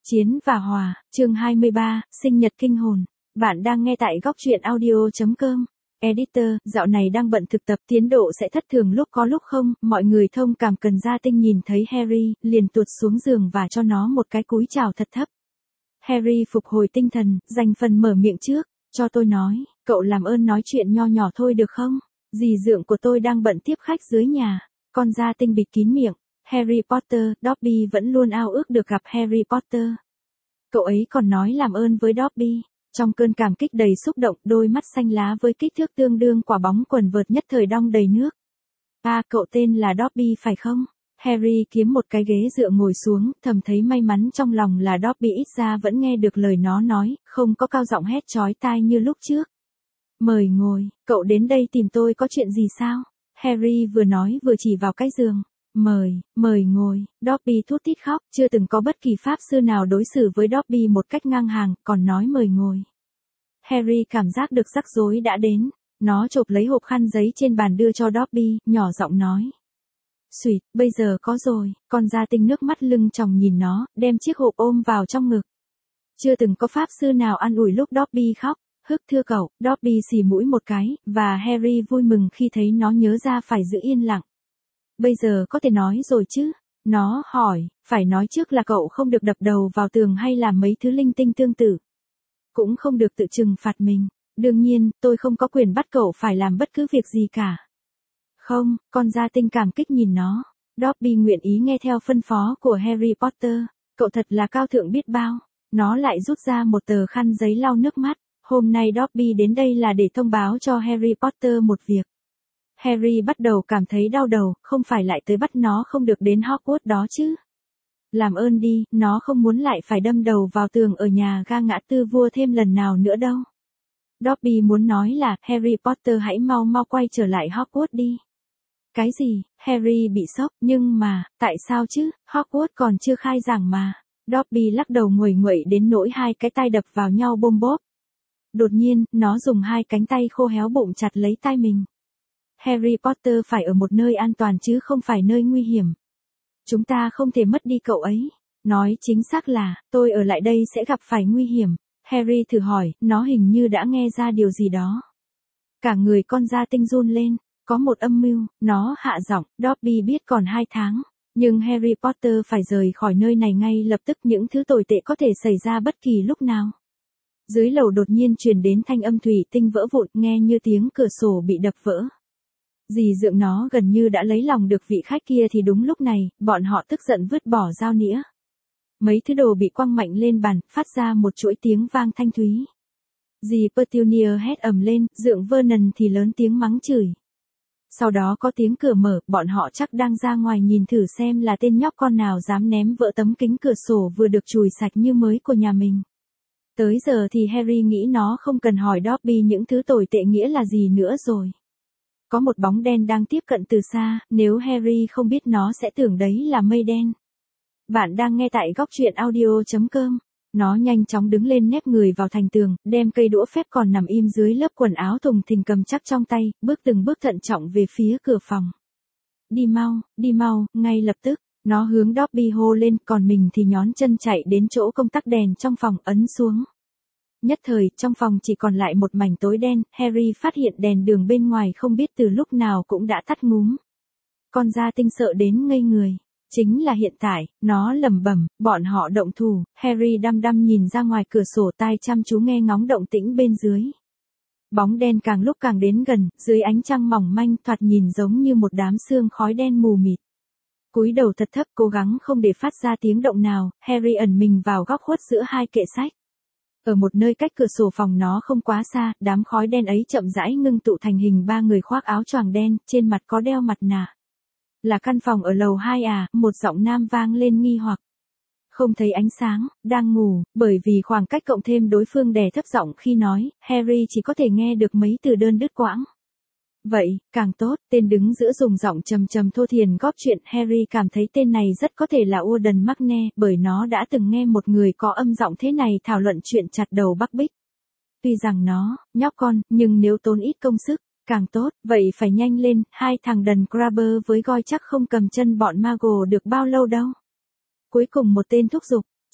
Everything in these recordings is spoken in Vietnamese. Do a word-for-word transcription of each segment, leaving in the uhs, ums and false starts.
Chiến và Hòa, chương hai mươi ba, sinh nhật kinh hồn. Bạn đang nghe tại góc truyện audio chấm com. Editor, dạo này đang bận thực tập, tiến độ sẽ thất thường lúc có lúc không, mọi người thông cảm. Cần Gia Tinh nhìn thấy Harry, liền tuột xuống giường và cho nó một cái cúi chào thật thấp. Harry phục hồi tinh thần, dành phần mở miệng trước, cho tôi nói, cậu làm ơn nói chuyện nho nhỏ thôi được không? Dì dượng của tôi đang bận tiếp khách dưới nhà. Con Gia Tinh bịt kín miệng. Harry Potter, Dobby vẫn luôn ao ước được gặp Harry Potter. Cậu ấy còn nói làm ơn với Dobby. Trong cơn cảm kích đầy xúc động, đôi mắt xanh lá với kích thước tương đương quả bóng quần vợt nhất thời đong đầy nước. À, cậu tên là Dobby phải không? Harry kiếm một cái ghế dựa ngồi xuống, thầm thấy may mắn trong lòng là Dobby ít ra vẫn nghe được lời nó nói, không có cao giọng hét chói tai như lúc trước. Mời ngồi, cậu đến đây tìm tôi có chuyện gì sao? Harry vừa nói vừa chỉ vào cái giường. Mời, mời ngồi, Dobby thút thít khóc, chưa từng có bất kỳ pháp sư nào đối xử với Dobby một cách ngang hàng, còn nói mời ngồi. Harry cảm giác được rắc rối đã đến, nó chộp lấy hộp khăn giấy trên bàn đưa cho Dobby, nhỏ giọng nói. Xuyệt, bây giờ có rồi, con Gia Tinh nước mắt lưng tròng nhìn nó, đem chiếc hộp ôm vào trong ngực. Chưa từng có pháp sư nào an ủi lúc Dobby khóc, hức thưa cậu, Dobby xì mũi một cái, và Harry vui mừng khi thấy nó nhớ ra phải giữ yên lặng. Bây giờ có thể nói rồi chứ? Nó hỏi, phải nói trước là cậu không được đập đầu vào tường hay làm mấy thứ linh tinh tương tự. Cũng không được tự trừng phạt mình. Đương nhiên, tôi không có quyền bắt cậu phải làm bất cứ việc gì cả. Không, con Gia Tinh cảm kích nhìn nó. Dobby nguyện ý nghe theo phân phó của Harry Potter. Cậu thật là cao thượng biết bao. Nó lại rút ra một tờ khăn giấy lau nước mắt. Hôm nay Dobby đến đây là để thông báo cho Harry Potter một việc. Harry bắt đầu cảm thấy đau đầu, không phải lại tới bắt nó không được đến Hogwarts đó chứ. Làm ơn đi, nó không muốn lại phải đâm đầu vào tường ở nhà ga ngã tư vua thêm lần nào nữa đâu. Dobby muốn nói là, Harry Potter hãy mau mau quay trở lại Hogwarts đi. Cái gì? Harry bị sốc, nhưng mà, tại sao chứ, Hogwarts còn chưa khai giảng mà. Dobby lắc đầu nguẩy nguẩy đến nỗi hai cái tay đập vào nhau bôm bốp. Đột nhiên, nó dùng hai cánh tay khô héo bụng chặt lấy tai mình. Harry Potter phải ở một nơi an toàn chứ không phải nơi nguy hiểm. Chúng ta không thể mất đi cậu ấy. Nói chính xác là, tôi ở lại đây sẽ gặp phải nguy hiểm. Harry thử hỏi, nó hình như đã nghe ra điều gì đó. Cả người con Gia Tinh run lên, có một âm mưu, nó hạ giọng, Dobby biết còn hai tháng. Nhưng Harry Potter phải rời khỏi nơi này ngay lập tức, những thứ tồi tệ có thể xảy ra bất kỳ lúc nào. Dưới lầu đột nhiên truyền đến thanh âm thủy tinh vỡ vụn, nghe như tiếng cửa sổ bị đập vỡ. Dì dượng nó gần như đã lấy lòng được vị khách kia thì đúng lúc này, bọn họ tức giận vứt bỏ dao nĩa. Mấy thứ đồ bị quăng mạnh lên bàn, phát ra một chuỗi tiếng vang thanh thúy. Dì Petunia hét ầm lên, dượng Vernon thì lớn tiếng mắng chửi. Sau đó có tiếng cửa mở, bọn họ chắc đang ra ngoài nhìn thử xem là tên nhóc con nào dám ném vỡ tấm kính cửa sổ vừa được chùi sạch như mới của nhà mình. Tới giờ thì Harry nghĩ nó không cần hỏi Dobby những thứ tồi tệ nghĩa là gì nữa rồi. Có một bóng đen đang tiếp cận từ xa, nếu Harry không biết nó sẽ tưởng đấy là mây đen. Bạn đang nghe tại góc truyện audio chấm com. Nó nhanh chóng đứng lên nép người vào thành tường, đem cây đũa phép còn nằm im dưới lớp quần áo thùng thình cầm chắc trong tay, bước từng bước thận trọng về phía cửa phòng. Đi mau, đi mau, ngay lập tức, nó hướng Dobby hô lên, còn mình thì nhón chân chạy đến chỗ công tắc đèn trong phòng ấn xuống. Nhất thời, trong phòng chỉ còn lại một mảnh tối đen, Harry phát hiện đèn đường bên ngoài không biết từ lúc nào cũng đã tắt ngúm. Con Gia Tinh sợ đến ngây người. Chính là hiện tại, nó lẩm bẩm, bọn họ động thủ, Harry đăm đăm nhìn ra ngoài cửa sổ tai chăm chú nghe ngóng động tĩnh bên dưới. Bóng đen càng lúc càng đến gần, dưới ánh trăng mỏng manh thoạt nhìn giống như một đám sương khói đen mù mịt. Cúi đầu thật thấp cố gắng không để phát ra tiếng động nào, Harry ẩn mình vào góc khuất giữa hai kệ sách. Ở một nơi cách cửa sổ phòng nó không quá xa, đám khói đen ấy chậm rãi ngưng tụ thành hình ba người khoác áo choàng đen, trên mặt có đeo mặt nạ. Là căn phòng ở lầu hai à, một giọng nam vang lên nghi hoặc. Không thấy ánh sáng, đang ngủ, bởi vì khoảng cách cộng thêm đối phương đè thấp giọng khi nói, Harry chỉ có thể nghe được mấy từ đơn đứt quãng. Vậy, càng tốt, tên đứng giữa dùng giọng trầm trầm thô thiền góp chuyện, Harry cảm thấy tên này rất có thể là Warden Magne, bởi nó đã từng nghe một người có âm giọng thế này thảo luận chuyện chặt đầu Bắc Bích. Tuy rằng nó, nhóc con, nhưng nếu tốn ít công sức, càng tốt, vậy phải nhanh lên, hai thằng đần Crabber với Goyle chắc không cầm chân bọn Muggle được bao lâu đâu. Cuối cùng một tên thúc giục,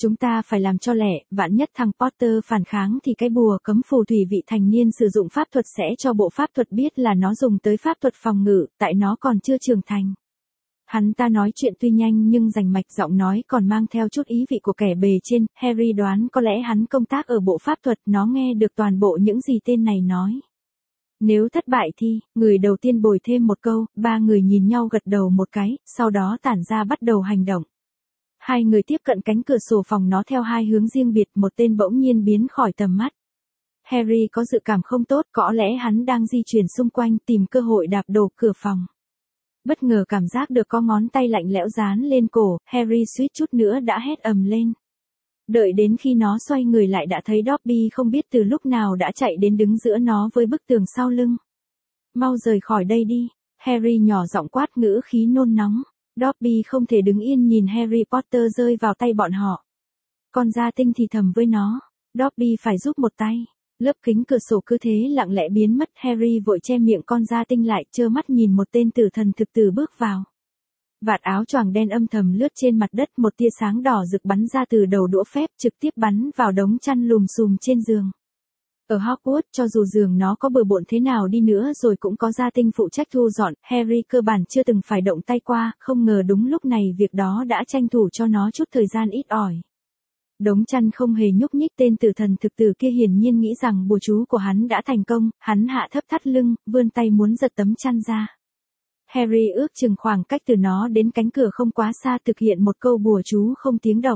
Chúng ta phải làm cho lẹ, vạn nhất thằng Potter phản kháng thì cái bùa cấm phù thủy vị thành niên sử dụng pháp thuật sẽ cho bộ pháp thuật biết là nó dùng tới pháp thuật phòng ngự, tại nó còn chưa trưởng thành. Hắn ta nói chuyện tuy nhanh nhưng rành mạch, giọng nói còn mang theo chút ý vị của kẻ bề trên. Harry đoán có lẽ hắn công tác ở bộ pháp thuật, nó nghe được toàn bộ những gì tên này nói. Nếu thất bại thì, người đầu tiên bồi thêm một câu, ba người nhìn nhau gật đầu một cái, sau đó tản ra bắt đầu hành động. Hai người tiếp cận cánh cửa sổ phòng nó theo hai hướng riêng biệt, một tên bỗng nhiên biến khỏi tầm mắt. Harry có dự cảm không tốt, có lẽ hắn đang di chuyển xung quanh tìm cơ hội đạp đổ cửa phòng. Bất ngờ cảm giác được có ngón tay lạnh lẽo dán lên cổ, Harry suýt chút nữa đã hét ầm lên. Đợi đến khi nó xoay người lại đã thấy Dobby không biết từ lúc nào đã chạy đến đứng giữa nó với bức tường sau lưng. Mau rời khỏi đây đi, Harry nhỏ giọng quát, ngữ khí nôn nóng. Dobby không thể đứng yên nhìn Harry Potter rơi vào tay bọn họ. Con gia tinh thì thầm với nó, Dobby phải giúp một tay. Lớp kính cửa sổ cứ thế lặng lẽ biến mất, Harry vội che miệng con gia tinh lại, trơ mắt nhìn một tên tử thần thực tử bước vào. Vạt áo choàng đen âm thầm lướt trên mặt đất, một tia sáng đỏ rực bắn ra từ đầu đũa phép, trực tiếp bắn vào đống chăn lùm xùm trên giường. Ở Hogwarts, cho dù giường nó có bừa bộn thế nào đi nữa rồi cũng có gia tinh phụ trách thu dọn, Harry cơ bản chưa từng phải động tay qua, không ngờ đúng lúc này việc đó đã tranh thủ cho nó chút thời gian ít ỏi. Đống chăn không hề nhúc nhích, tên tử thần thực tử kia hiển nhiên nghĩ rằng bùa chú của hắn đã thành công, hắn hạ thấp thắt lưng, vươn tay muốn giật tấm chăn ra. Harry ước chừng khoảng cách từ nó đến cánh cửa không quá xa, thực hiện một câu bùa chú không tiếng động.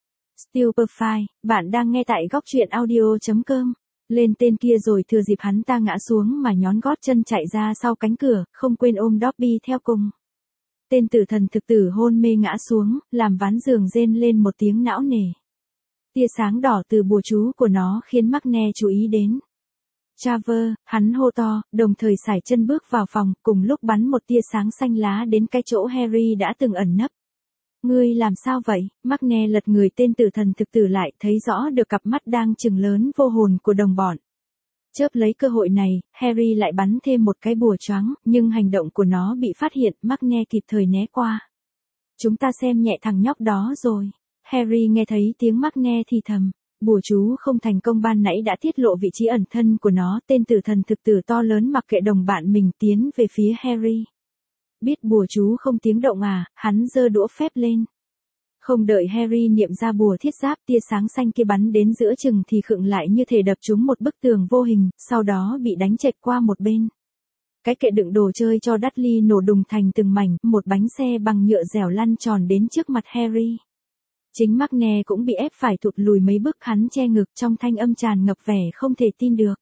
Stupefy, bạn đang nghe tại góc truyện audio chấm com. Lên tên kia rồi thừa dịp hắn ta ngã xuống mà nhón gót chân chạy ra sau cánh cửa, không quên ôm Dobby theo cùng. Tên tử thần thực tử hôn mê ngã xuống, làm ván giường rên lên một tiếng não nề. Tia sáng đỏ từ bùa chú của nó khiến Magne chú ý đến. Travers, hắn hô to, đồng thời sải chân bước vào phòng, cùng lúc bắn một tia sáng xanh lá đến cái chỗ Harry đã từng ẩn nấp. Ngươi làm sao vậy? Magne lật người tên tử thần thực tử lại, thấy rõ được cặp mắt đang trừng lớn vô hồn của đồng bọn. Chớp lấy cơ hội này, Harry lại bắn thêm một cái bùa choáng, nhưng hành động của nó bị phát hiện, Magne kịp thời né qua. Chúng ta xem nhẹ thằng nhóc đó rồi. Harry nghe thấy tiếng Magne thì thầm. Bùa chú không thành công ban nãy đã tiết lộ vị trí ẩn thân của nó, tên tử thần thực tử to lớn mặc kệ đồng bạn mình tiến về phía Harry. Biết bùa chú không tiếng động à, hắn giơ đũa phép lên. Không đợi Harry niệm ra bùa thiết giáp, tia sáng xanh kia bắn đến giữa chừng thì khựng lại như thể đập trúng một bức tường vô hình, sau đó bị đánh chệch qua một bên. Cái kệ đựng đồ chơi cho Dudley nổ đùng thành từng mảnh, một bánh xe bằng nhựa dẻo lăn tròn đến trước mặt Harry. Chính Magne cũng bị ép phải thụt lùi mấy bước, hắn che ngực, trong thanh âm tràn ngập vẻ không thể tin được.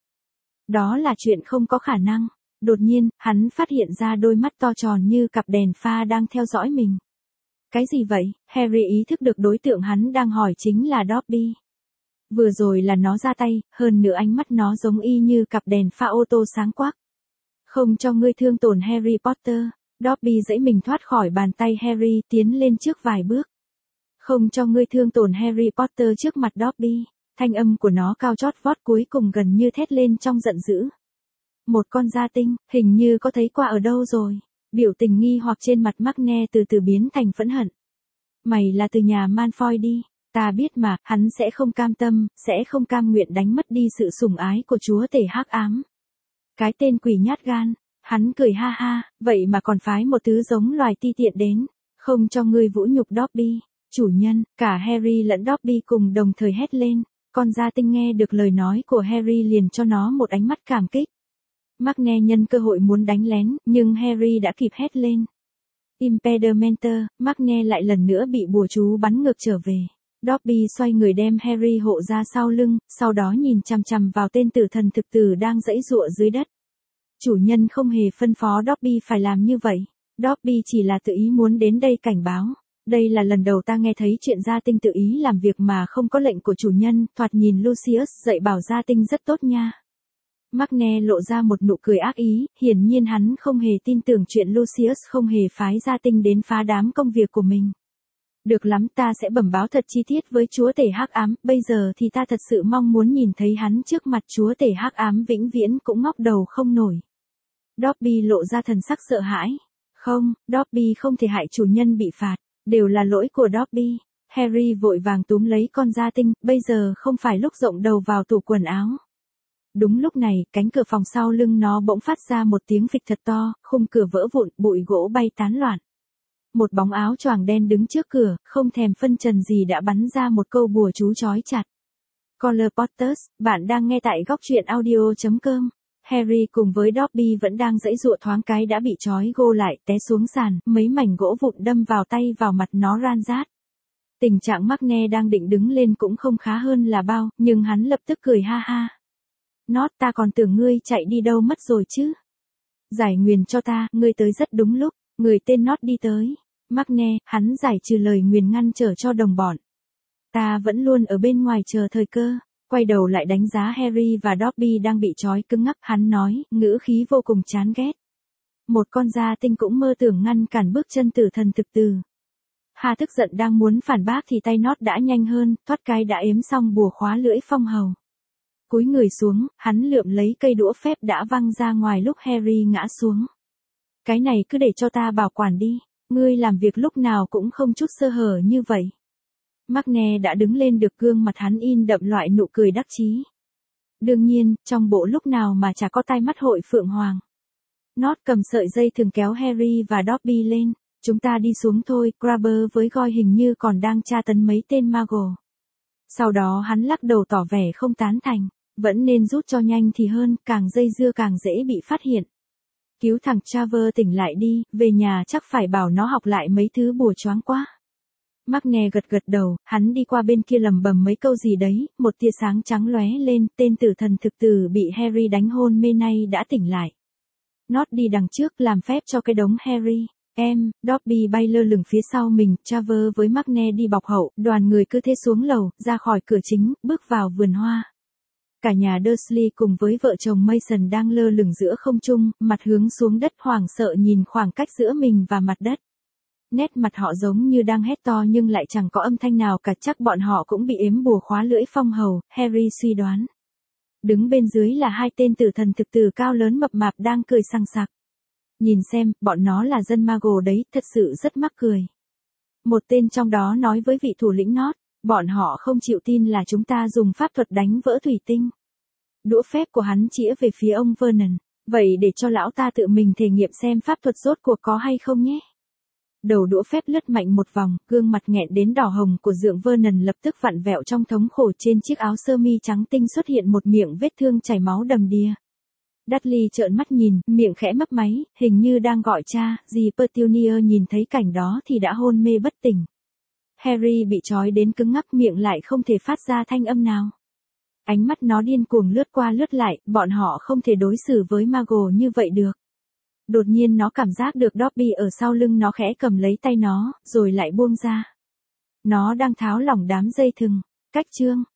Đó là chuyện không có khả năng. Đột nhiên, hắn phát hiện ra đôi mắt to tròn như cặp đèn pha đang theo dõi mình. Cái gì vậy? Harry ý thức được đối tượng hắn đang hỏi chính là Dobby. Vừa rồi là nó ra tay, hơn nữa ánh mắt nó giống y như cặp đèn pha ô tô sáng quắc. Không cho ngươi thương tổn Harry Potter. Dobby giãy mình thoát khỏi bàn tay Harry, tiến lên trước vài bước. Không cho ngươi thương tổn Harry Potter trước mặt Dobby. Thanh âm của nó cao chót vót, cuối cùng gần như thét lên trong giận dữ. Một con gia tinh, hình như có thấy qua ở đâu rồi. Biểu tình nghi hoặc trên mặt Magne từ từ biến thành phẫn hận. Mày là từ nhà Malfoy đi. Ta biết mà, hắn sẽ không cam tâm, sẽ không cam nguyện đánh mất đi sự sủng ái của chúa tể hắc ám. Cái tên quỷ nhát gan. Hắn cười ha ha, vậy mà còn phái một thứ giống loài ti tiện đến. Không cho ngươi vũ nhục Dobby. Chủ nhân, cả Harry lẫn Dobby cùng đồng thời hét lên. Con gia tinh nghe được lời nói của Harry liền cho nó một ánh mắt cảm kích. Magne nhân cơ hội muốn đánh lén, nhưng Harry đã kịp hét lên. Impedimenter, Magne lại lần nữa bị bùa chú bắn ngược trở về. Dobby xoay người đem Harry hộ ra sau lưng, sau đó nhìn chằm chằm vào tên tử thần thực tử đang giãy giụa dưới đất. Chủ nhân không hề phân phó Dobby phải làm như vậy. Dobby chỉ là tự ý muốn đến đây cảnh báo. Đây là lần đầu ta nghe thấy chuyện gia tinh tự ý làm việc mà không có lệnh của chủ nhân, thoạt nhìn Lucius dạy bảo gia tinh rất tốt nha. Magne lộ ra một nụ cười ác ý, hiển nhiên hắn không hề tin tưởng chuyện Lucius không hề phái gia tinh đến phá đám công việc của mình. Được lắm, ta sẽ bẩm báo thật chi tiết với chúa tể hắc ám, bây giờ thì ta thật sự mong muốn nhìn thấy hắn trước mặt chúa tể hắc ám vĩnh viễn cũng ngóc đầu không nổi. Dobby lộ ra thần sắc sợ hãi. Không, Dobby không thể hại chủ nhân bị phạt, đều là lỗi của Dobby. Harry vội vàng túm lấy con gia tinh, bây giờ không phải lúc rộng đầu vào tủ quần áo. Đúng lúc này, cánh cửa phòng sau lưng nó bỗng phát ra một tiếng phịch thật to, khung cửa vỡ vụn, bụi gỗ bay tán loạn. Một bóng áo choàng đen đứng trước cửa, không thèm phân trần gì đã bắn ra một câu bùa chú chói chặt. Color Potters, bạn đang nghe tại góc truyện audio chấm com. Harry cùng với Dobby vẫn đang giãy giụa thoáng cái đã bị trói gô lại, té xuống sàn, mấy mảnh gỗ vụn đâm vào tay vào mặt nó ran rát. Tình trạng Markne đang định đứng lên cũng không khá hơn là bao, nhưng hắn lập tức cười ha ha. Nót, ta còn tưởng ngươi chạy đi đâu mất rồi chứ. Giải nguyền cho ta, ngươi tới rất đúng lúc, người tên Nót đi tới. Markne, hắn giải trừ lời nguyền ngăn trở cho đồng bọn. Ta vẫn luôn ở bên ngoài chờ thời cơ. Quay đầu lại đánh giá Harry và Dobby đang bị trói cứng ngắc, hắn nói, ngữ khí vô cùng chán ghét. Một con gia tinh cũng mơ tưởng ngăn cản bước chân tử thần thực từ. Hà tức giận đang muốn phản bác thì tay Nót đã nhanh hơn, thoát cái đã ếm xong bùa khóa lưỡi phong hầu. Cúi người xuống, hắn lượm lấy cây đũa phép đã văng ra ngoài lúc Harry ngã xuống. Cái này cứ để cho ta bảo quản đi, ngươi làm việc lúc nào cũng không chút sơ hở như vậy. Markne đã đứng lên được, gương mặt hắn in đậm loại nụ cười đắc chí. Đương nhiên, trong bộ lúc nào mà chả có tai mắt hội phượng hoàng. Nót cầm sợi dây thường kéo Harry và Dobby lên. Chúng ta đi xuống thôi, Grabber với Goyle hình như còn đang tra tấn mấy tên Muggle. Sau đó hắn lắc đầu tỏ vẻ không tán thành, vẫn nên rút cho nhanh thì hơn, càng dây dưa càng dễ bị phát hiện. Cứu thằng Trevor tỉnh lại đi, về nhà chắc phải bảo nó học lại mấy thứ bùa choáng quá. Markne gật gật đầu, hắn đi qua bên kia lầm bầm mấy câu gì đấy, một tia sáng trắng lóe lên, tên tử thần thực tử bị Harry đánh hôn mê nay đã tỉnh lại. Nót đi đằng trước làm phép cho cái đống Harry. Em, Dobby bay lơ lửng phía sau mình, Trevor với Markne đi bọc hậu, đoàn người cứ thế xuống lầu, ra khỏi cửa chính, bước vào vườn hoa. Cả nhà Dursley cùng với vợ chồng Mason đang lơ lửng giữa không trung, mặt hướng xuống đất hoảng sợ nhìn khoảng cách giữa mình và mặt đất. Nét mặt họ giống như đang hét to nhưng lại chẳng có âm thanh nào cả, chắc bọn họ cũng bị ếm bùa khóa lưỡi phong hầu, Harry suy đoán. Đứng bên dưới là hai tên tử thần thực tử cao lớn mập mạp đang cười sằng sặc. Nhìn xem, bọn nó là dân Muggle đấy, thật sự rất mắc cười. Một tên trong đó nói với vị thủ lĩnh Nót, bọn họ không chịu tin là chúng ta dùng pháp thuật đánh vỡ thủy tinh. Đũa phép của hắn chĩa về phía ông Vernon, vậy để cho lão ta tự mình thể nghiệm xem pháp thuật rốt cuộc có hay không nhé. Đầu đũa phép lướt mạnh một vòng, gương mặt nghẹn đến đỏ hồng của dượng Vernon lập tức vặn vẹo trong thống khổ, trên chiếc áo sơ mi trắng tinh xuất hiện một miệng vết thương chảy máu đầm đìa. Dudley trợn mắt nhìn, miệng khẽ mấp máy, hình như đang gọi cha, dì Petunia nhìn thấy cảnh đó thì đã hôn mê bất tỉnh. Harry bị trói đến cứng ngắc, miệng lại không thể phát ra thanh âm nào. Ánh mắt nó điên cuồng lướt qua lướt lại, bọn họ không thể đối xử với Muggle như vậy được. Đột nhiên nó cảm giác được Dobby ở sau lưng nó khẽ cầm lấy tay nó, rồi lại buông ra. Nó đang tháo lỏng đám dây thừng. Cách chương